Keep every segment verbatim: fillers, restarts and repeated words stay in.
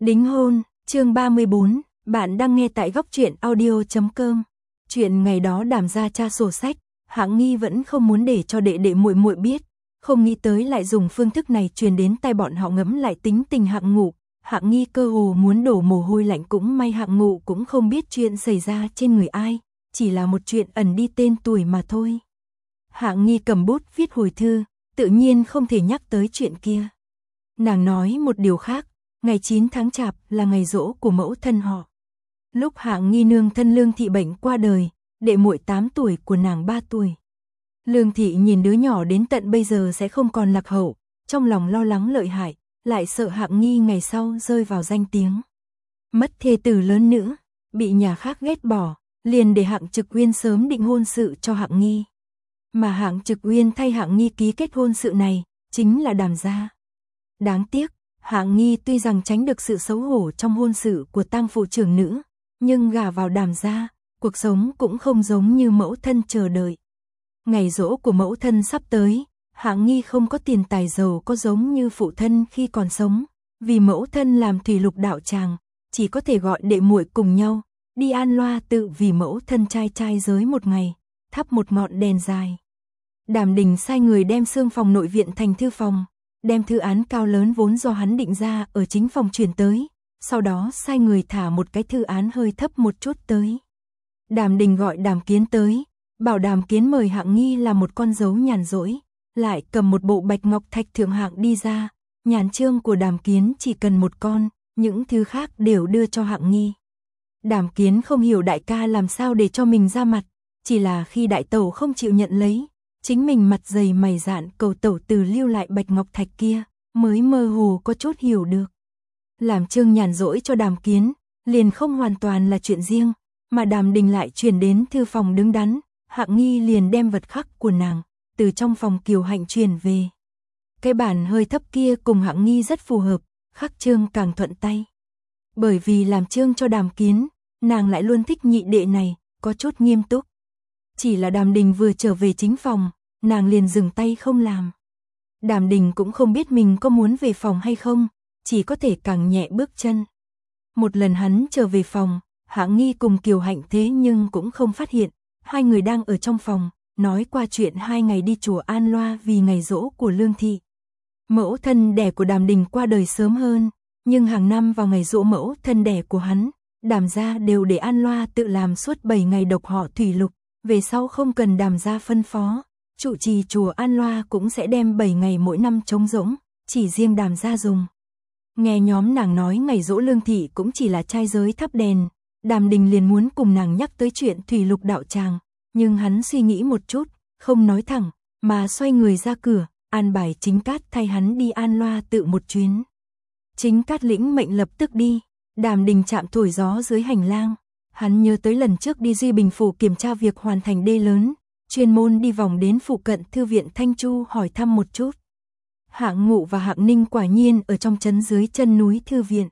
Đính hôn, chương ba mươi bốn, bạn đang nghe tại góc truyện audio chấm com. Chuyện ngày đó Đàm gia tra sổ sách, Hạng Nghi vẫn không muốn để cho đệ đệ muội muội biết, không nghĩ tới lại dùng phương thức này truyền đến tai bọn họ. Ngẫm lại tính tình Hạng Ngụ, Hạng Nghi cơ hồ muốn đổ mồ hôi lạnh. Cũng may Hạng Ngụ cũng không biết chuyện xảy ra trên người ai, chỉ là một chuyện ẩn đi tên tuổi mà thôi. Hạng Nghi cầm bút viết hồi thư, tự nhiên không thể nhắc tới chuyện kia. Nàng nói một điều khác, ngày chín tháng Chạp là ngày giỗ của mẫu thân họ. Lúc Hạng Nghi nương thân Lương Thị bệnh qua đời, đệ muội tám tuổi của nàng ba tuổi. Lương Thị nhìn đứa nhỏ đến tận bây giờ sẽ không còn lạc hậu, trong lòng lo lắng lợi hại, lại sợ Hạng Nghi ngày sau rơi vào danh tiếng. Mất thê tử lớn nữa, bị nhà khác ghét bỏ, liền để Hạng Trực Uyên sớm định hôn sự cho Hạng Nghi. Mà Hạng Trực Uyên thay Hạng Nghi ký kết hôn sự này, chính là Đàm gia. Đáng tiếc, Hạng Nghi tuy rằng tránh được sự xấu hổ trong hôn sự của tang phụ trưởng nữ, nhưng gả vào Đàm gia, cuộc sống cũng không giống như mẫu thân chờ đợi. Ngày giỗ của mẫu thân sắp tới, Hạng Nghi không có tiền tài giàu có giống như phụ thân khi còn sống, vì mẫu thân làm thủy lục đạo tràng, chỉ có thể gọi đệ muội cùng nhau, đi an loa tự vì mẫu thân trai trai giới một ngày, thắp một ngọn đèn dài. Đàm Đình sai người đem xương phòng nội viện thành thư phòng, đem thư án cao lớn vốn do hắn định ra ở chính phòng chuyển tới, sau đó sai người thả một cái thư án hơi thấp một chút tới. Đàm Đình gọi Đàm Kiến tới, bảo Đàm Kiến mời Hạng Nghi là một con dấu nhàn rỗi, lại cầm một bộ bạch ngọc thạch thượng hạng đi ra, nhàn chương của Đàm Kiến chỉ cần một con, những thứ khác đều đưa cho Hạng Nghi. Đàm Kiến không hiểu đại ca làm sao để cho mình ra mặt, chỉ là khi đại tẩu không chịu nhận lấy, chính mình mặt dày mày dạn cầu tẩu từ lưu lại bạch ngọc thạch kia, mới mơ hồ có chút hiểu được. Làm chương nhàn rỗi cho Đàm Kiến, liền không hoàn toàn là chuyện riêng, mà Đàm Đình lại chuyển đến thư phòng đứng đắn, Hạng Nghi liền đem vật khắc của nàng, từ trong phòng Kiều Hạnh truyền về. Cái bản hơi thấp kia cùng Hạng Nghi rất phù hợp, khắc chương càng thuận tay. Bởi vì làm chương cho Đàm Kiến, nàng lại luôn thích nhị đệ này, có chút nghiêm túc. Chỉ là Đàm Đình vừa trở về chính phòng, nàng liền dừng tay không làm. Đàm Đình cũng không biết mình có muốn về phòng hay không, chỉ có thể càng nhẹ bước chân. Một lần hắn trở về phòng, Hạng Nghi cùng Kiều Hạnh thế nhưng cũng không phát hiện, hai người đang ở trong phòng, nói qua chuyện hai ngày đi chùa An Loa vì ngày giỗ của Lương Thị. Mẫu thân đẻ của Đàm Đình qua đời sớm hơn, nhưng hàng năm vào ngày giỗ mẫu thân đẻ của hắn, Đàm gia đều để An Loa tự làm suốt bảy ngày độc họ thủy lục, về sau không cần Đàm gia phân phó, trụ trì chùa An Loa cũng sẽ đem bảy ngày mỗi năm trống rỗng, chỉ riêng Đàm gia dùng. Nghe nhóm nàng nói ngày giỗ Lương Thị cũng chỉ là trai giới thắp đèn, Đàm Đình liền muốn cùng nàng nhắc tới chuyện thủy lục đạo tràng, nhưng hắn suy nghĩ một chút, không nói thẳng, mà xoay người ra cửa, an bài Chính Cát thay hắn đi An Loa tự một chuyến. Chính Cát lĩnh mệnh lập tức đi, Đàm Đình chạm thổi gió dưới hành lang, hắn nhớ tới lần trước đi Duy Bình phủ kiểm tra việc hoàn thành đê lớn, chuyên môn đi vòng đến phụ cận thư viện Thanh Chu hỏi thăm một chút. Hạng Ngụ và Hạng Ninh quả nhiên ở trong trấn dưới chân núi thư viện.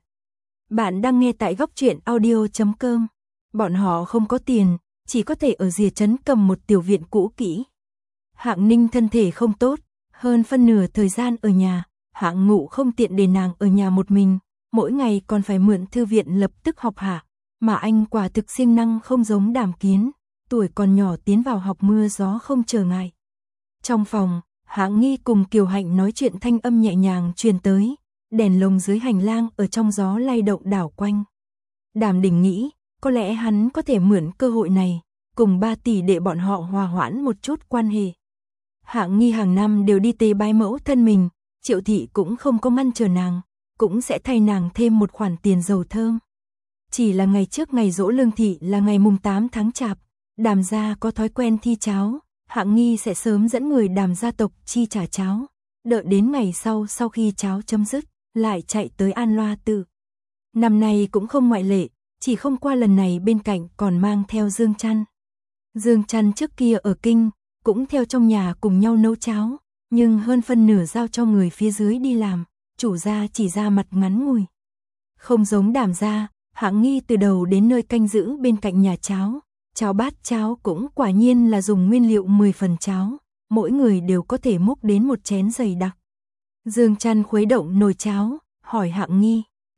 Bạn đang nghe tại góc truyện audio chấm com. Bọn họ không có tiền, chỉ có thể ở rìa trấn cầm một tiểu viện cũ kỹ. Hạng Ninh thân thể không tốt, hơn phân nửa thời gian ở nhà, Hạng Ngụ không tiện để nàng ở nhà một mình, mỗi ngày còn phải mượn thư viện lập tức học hạ, mà anh quả thực siêng năng không giống Đàm Kiến, tuổi còn nhỏ tiến vào học mưa gió không trở ngại. Trong phòng, Hạng Nghi cùng Kiều Hạnh nói chuyện thanh âm nhẹ nhàng truyền tới, đèn lồng dưới hành lang ở trong gió lay động đảo quanh. Đàm Đình nghĩ, có lẽ hắn có thể mượn cơ hội này, cùng ba tỷ đệ bọn họ hòa hoãn một chút quan hệ. Hạng Nghi hàng năm đều đi tế bái mẫu thân mình, Triệu Thị cũng không có ngăn trở nàng, cũng sẽ thay nàng thêm một khoản tiền dầu thơm. Chỉ là ngày trước ngày giỗ Lương Thị là ngày mùng tám tháng Chạp, Đàm gia có thói quen thi cháo, Hạng Nghi sẽ sớm dẫn người Đàm gia tộc chi trả cháo, đợi đến ngày sau sau khi cháo chấm dứt, lại chạy tới An Loa tự. Năm nay cũng không ngoại lệ, chỉ không qua lần này bên cạnh còn mang theo Dương Chăn. Dương Chăn trước kia ở kinh, cũng theo trong nhà cùng nhau nấu cháo, nhưng hơn phân nửa giao cho người phía dưới đi làm, chủ gia chỉ ra mặt ngắn ngủi. Không giống Đàm gia, Hạng Nghi từ đầu đến nơi canh giữ bên cạnh nhà cháo, cháo bát cháo cũng quả nhiên là dùng nguyên liệu mười phần cháo, mỗi người đều có thể múc đến một chén dày đặc. Dương Chăn khuấy động nồi cháo, hỏi Hạng Nghi,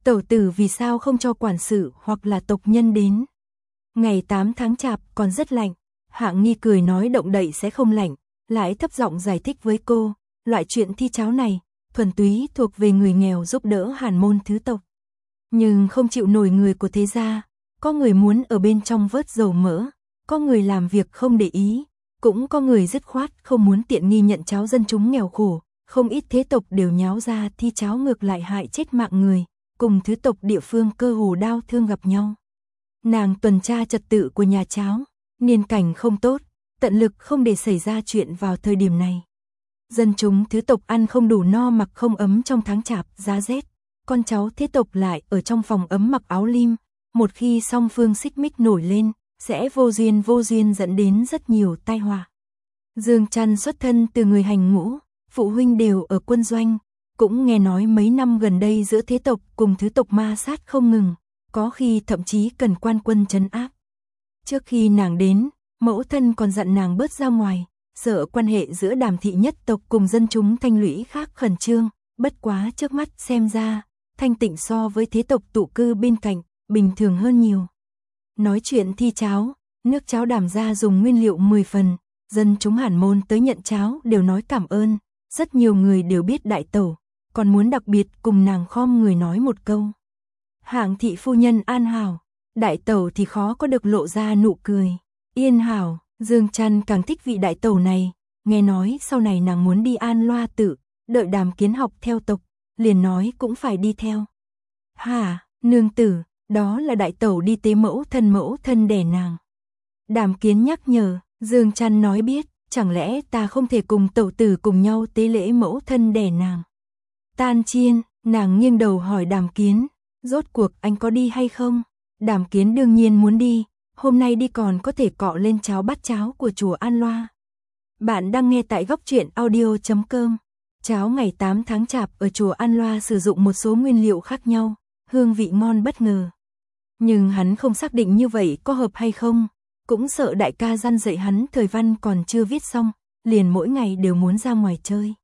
Tẩu tử vì sao không cho quản sự hoặc là tộc nhân đến? Ngày tám tháng chạp còn rất lạnh, Hạng Nghi cười nói động đậy sẽ không lạnh, lại thấp giọng giải thích với cô, loại chuyện thi cháo này, thuần túy thuộc về người nghèo giúp đỡ hàn môn thứ tộc. Nhưng không chịu nổi người của thế gia, có người muốn ở bên trong vớt dầu mỡ, có người làm việc không để ý, cũng có người dứt khoát không muốn tiện nghi nhận cháo dân chúng nghèo khổ, không ít thế tộc đều nháo ra thi cháo ngược lại hại chết mạng người, cùng thứ tộc địa phương cơ hồ đau thương gặp nhau. Nàng tuần tra trật tự của nhà cháo, niên cảnh không tốt, tận lực không để xảy ra chuyện vào thời điểm này. Dân chúng thứ tộc ăn không đủ no mặc không ấm trong tháng chạp giá rét, con cháu thế tộc lại ở trong phòng ấm mặc áo lim, một khi song phương xích mích nổi lên, sẽ vô duyên vô duyên dẫn đến rất nhiều tai họa. Dương Trăn xuất thân từ người hành ngũ, phụ huynh đều ở quân doanh, cũng nghe nói mấy năm gần đây giữa thế tộc cùng thứ tộc ma sát không ngừng, có khi thậm chí cần quan quân trấn áp. Trước khi nàng đến, mẫu thân còn dặn nàng bớt ra ngoài, sợ quan hệ giữa Đàm thị nhất tộc cùng dân chúng Thanh Lũy khác khẩn trương, bất quá trước mắt xem ra, Thanh Tịnh so với thế tộc tụ cư bên cạnh, bình thường hơn nhiều. Nói chuyện thi cháo, nước cháo Đàm gia dùng nguyên liệu mười phần, dân chúng Hàn môn tới nhận cháo đều nói cảm ơn, rất nhiều người đều biết đại tẩu, còn muốn đặc biệt cùng nàng khom người nói một câu. Hạng thị phu nhân an hảo, đại tẩu thì khó có được lộ ra nụ cười. Yên hảo, Dương Trăn càng thích vị đại tẩu này, nghe nói sau này nàng muốn đi An Loa Tự, đợi Đàm Kiến học theo tộc, liền nói cũng phải đi theo. Hả, nương tử, đó là đại tẩu đi tế mẫu thân mẫu thân đẻ nàng. Đàm Kiến nhắc nhở, Dương Trăn nói biết, chẳng lẽ ta không thể cùng tẩu tử cùng nhau tế lễ mẫu thân đẻ nàng. Tan chiên, nàng nghiêng đầu hỏi Đàm Kiến, rốt cuộc anh có đi hay không? Đàm Kiến đương nhiên muốn đi, hôm nay đi còn có thể cọ lên cháo bát cháo của chùa An Loa. Bạn đang nghe tại góc truyện audio chấm com. Cháo ngày tám tháng chạp ở chùa An Loa sử dụng một số nguyên liệu khác nhau, hương vị ngon bất ngờ. Nhưng hắn không xác định như vậy có hợp hay không, cũng sợ đại ca răn dạy hắn thời văn còn chưa viết xong, liền mỗi ngày đều muốn ra ngoài chơi.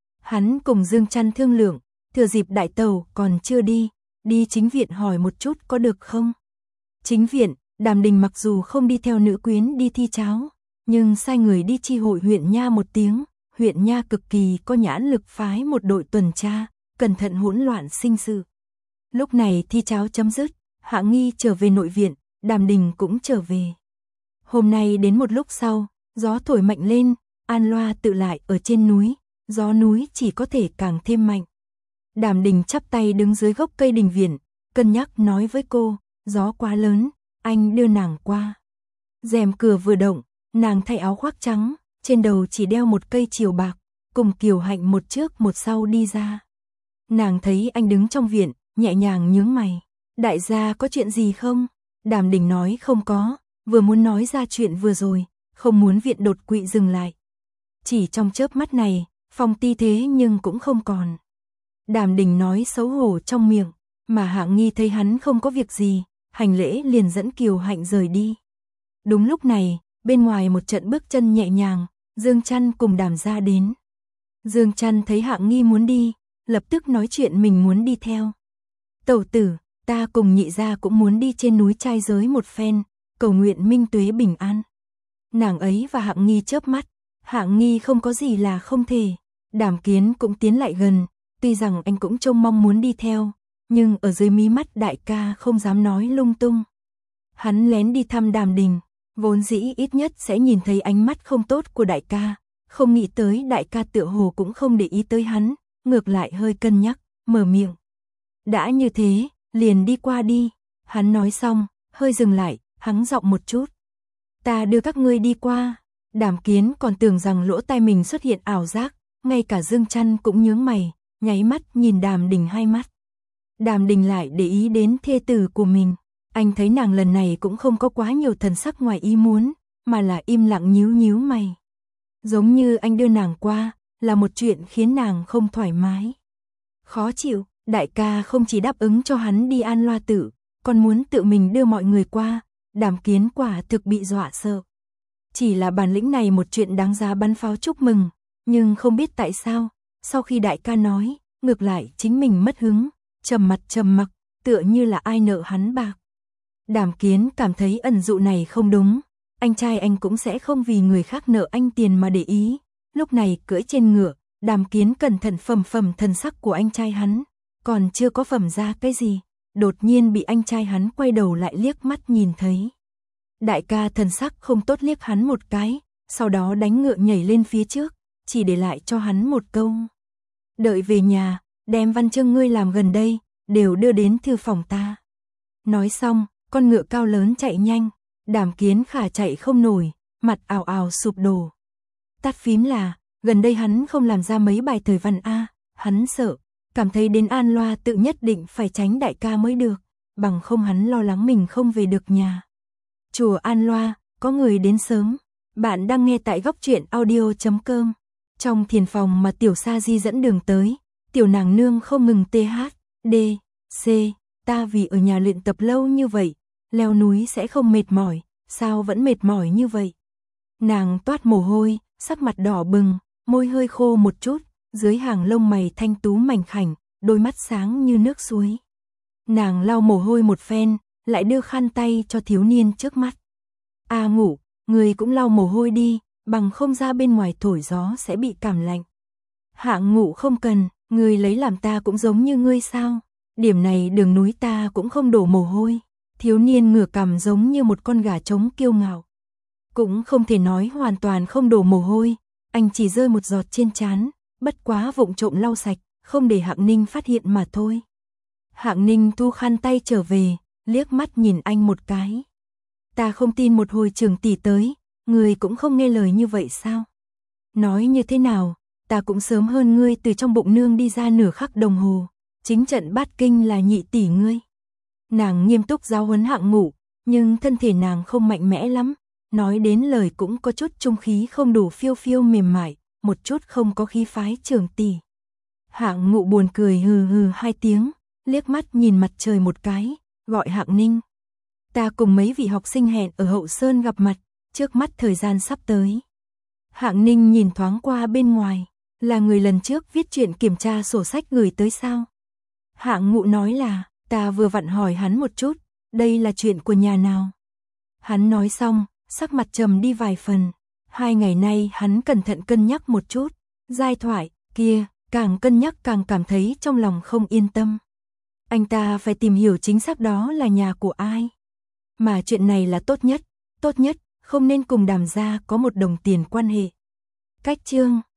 Hắn cùng Dương Trăn thương lượng, thừa dịp đại tẩu còn chưa đi, đi chính viện hỏi một chút có được không? Chính viện, Đàm Đình mặc dù không đi theo nữ quyến đi thi cháo, nhưng sai người đi chi hội huyện nha một tiếng, huyện nha cực kỳ có nhãn lực phái một đội tuần tra, cẩn thận hỗn loạn sinh sự. Lúc này thi cháo chấm dứt, Hạng Nghi trở về nội viện, Đàm Đình cũng trở về. Hôm nay đến một lúc sau, gió thổi mạnh lên, An Loa Tự lại ở trên núi, gió núi chỉ có thể càng thêm mạnh. Đàm Đình chắp tay đứng dưới gốc cây đình viện, cân nhắc nói với cô, gió quá lớn, anh đưa nàng qua. Rèm cửa vừa động, nàng thay áo khoác trắng, trên đầu chỉ đeo một cây chiều bạc, cùng Kiều Hạnh một trước một sau đi ra. Nàng thấy anh đứng trong viện, nhẹ nhàng nhướng mày. Đại gia có chuyện gì không? Đàm Đình nói không có, vừa muốn nói ra chuyện vừa rồi, không muốn viện đột quỵ dừng lại. Chỉ trong chớp mắt này, Phong ti thế nhưng cũng không còn. Đàm Đình nói xấu hổ trong miệng, mà Hạng Nghi thấy hắn không có việc gì, hành lễ liền dẫn Kiều Hạnh rời đi. Đúng lúc này, bên ngoài một trận bước chân nhẹ nhàng, Dương Trăn cùng Đàm gia đến. Dương Trăn thấy Hạng Nghi muốn đi, lập tức nói chuyện mình muốn đi theo. Tẩu tử, ta cùng nhị gia cũng muốn đi trên núi trai giới một phen, cầu nguyện minh tuế bình an. Nàng ấy và Hạng Nghi chớp mắt, Hạng Nghi không có gì là không thể. Đàm Kiến cũng tiến lại gần, tuy rằng anh cũng trông mong muốn đi theo, nhưng ở dưới mí mắt đại ca không dám nói lung tung. Hắn lén đi thăm Đàm Đình, vốn dĩ ít nhất sẽ nhìn thấy ánh mắt không tốt của đại ca, không nghĩ tới đại ca tựa hồ cũng không để ý tới hắn, ngược lại hơi cân nhắc, mở miệng. Đã như thế, liền đi qua đi. Hắn nói xong, hơi dừng lại, hắng giọng một chút. Ta đưa các ngươi đi qua. Đàm Kiến còn tưởng rằng lỗ tai mình xuất hiện ảo giác, ngay cả Dương Trăn cũng nhướng mày, nháy mắt nhìn Đàm Đình hai mắt. Đàm Đình lại để ý đến thê tử của mình, anh thấy nàng lần này cũng không có quá nhiều thần sắc ngoài ý muốn, mà là im lặng nhíu nhíu mày. Giống như anh đưa nàng qua, là một chuyện khiến nàng không thoải mái. Khó chịu, đại ca không chỉ đáp ứng cho hắn đi An Loa Tự, còn muốn tự mình đưa mọi người qua, Đàm Kiến quả thực bị dọa sợ. Chỉ là bản lĩnh này một chuyện đáng giá bắn pháo chúc mừng, nhưng không biết tại sao, sau khi đại ca nói, ngược lại chính mình mất hứng, trầm mặt trầm mặc, tựa như là ai nợ hắn bạc. Đàm Kiến cảm thấy ẩn dụ này không đúng, anh trai anh cũng sẽ không vì người khác nợ anh tiền mà để ý. Lúc này cưỡi trên ngựa, Đàm Kiến cẩn thận phẩm phẩm thần sắc của anh trai hắn, còn chưa có phẩm ra cái gì, đột nhiên bị anh trai hắn quay đầu lại liếc mắt nhìn thấy. Đại ca thần sắc không tốt liếc hắn một cái, sau đó đánh ngựa nhảy lên phía trước, chỉ để lại cho hắn một câu. Đợi về nhà, đem văn chương ngươi làm gần đây, đều đưa đến thư phòng ta. Nói xong, con ngựa cao lớn chạy nhanh, Đàm Kiến khả chạy không nổi, mặt ào ào sụp đổ. Tắt phím là, gần đây hắn không làm ra mấy bài thời văn A, hắn sợ, cảm thấy đến An Loa tự nhất định phải tránh đại ca mới được, bằng không hắn lo lắng mình không về được nhà. Chùa An Loa, có người đến sớm, bạn đang nghe tại góc truyện audio chấm com. Trong thiền phòng mà Tiểu Sa Di dẫn đường tới, Tiểu nàng nương không ngừng tê hát, đê, xê, ta vì ở nhà luyện tập lâu như vậy, leo núi sẽ không mệt mỏi, sao vẫn mệt mỏi như vậy? Nàng toát mồ hôi, sắc mặt đỏ bừng, môi hơi khô một chút, dưới hàng lông mày thanh tú mảnh khảnh, đôi mắt sáng như nước suối. Nàng lau mồ hôi một phen, lại đưa khăn tay cho thiếu niên trước mắt. A Ngụ, người cũng lau mồ hôi đi, bằng không ra bên ngoài thổi gió sẽ bị cảm lạnh. Hạng Ngụ không cần, người lấy làm ta cũng giống như ngươi sao? Điểm này đường núi ta cũng không đổ mồ hôi. Thiếu niên ngửa cằm giống như một con gà trống kiêu ngạo. Cũng không thể nói hoàn toàn không đổ mồ hôi, anh chỉ rơi một giọt trên trán, bất quá vụng trộm lau sạch, không để Hạng Ninh phát hiện mà thôi. Hạng Ninh thu khăn tay trở về, liếc mắt nhìn anh một cái. Ta không tin một hồi trưởng tỷ tới, người cũng không nghe lời như vậy sao? Nói như thế nào, ta cũng sớm hơn ngươi từ trong bụng nương đi ra nửa khắc đồng hồ, chính trận bát kinh là nhị tỷ ngươi. Nàng nghiêm túc giáo huấn Hạng Ngụ, nhưng thân thể nàng không mạnh mẽ lắm, nói đến lời cũng có chút trung khí không đủ phiêu phiêu mềm mại, một chút không có khí phái trưởng tỷ. Hạng Ngụ buồn cười hừ hừ hai tiếng, liếc mắt nhìn mặt trời một cái, gọi Hạng Ninh. Ta cùng mấy vị học sinh hẹn ở Hậu Sơn gặp mặt, trước mắt thời gian sắp tới. Hạng Ninh nhìn thoáng qua bên ngoài, là người lần trước viết chuyện kiểm tra sổ sách gửi tới sao? Hạng Ngụ nói là, ta vừa vặn hỏi hắn một chút, đây là chuyện của nhà nào? Hắn nói xong, sắc mặt trầm đi vài phần. Hai ngày nay hắn cẩn thận cân nhắc một chút, giai thoại kia, càng cân nhắc càng cảm thấy trong lòng không yên tâm. Anh ta phải tìm hiểu chính xác đó là nhà của ai. Mà chuyện này là tốt nhất, tốt nhất, không nên cùng Đàm gia có một đồng tiền quan hệ. Cách chương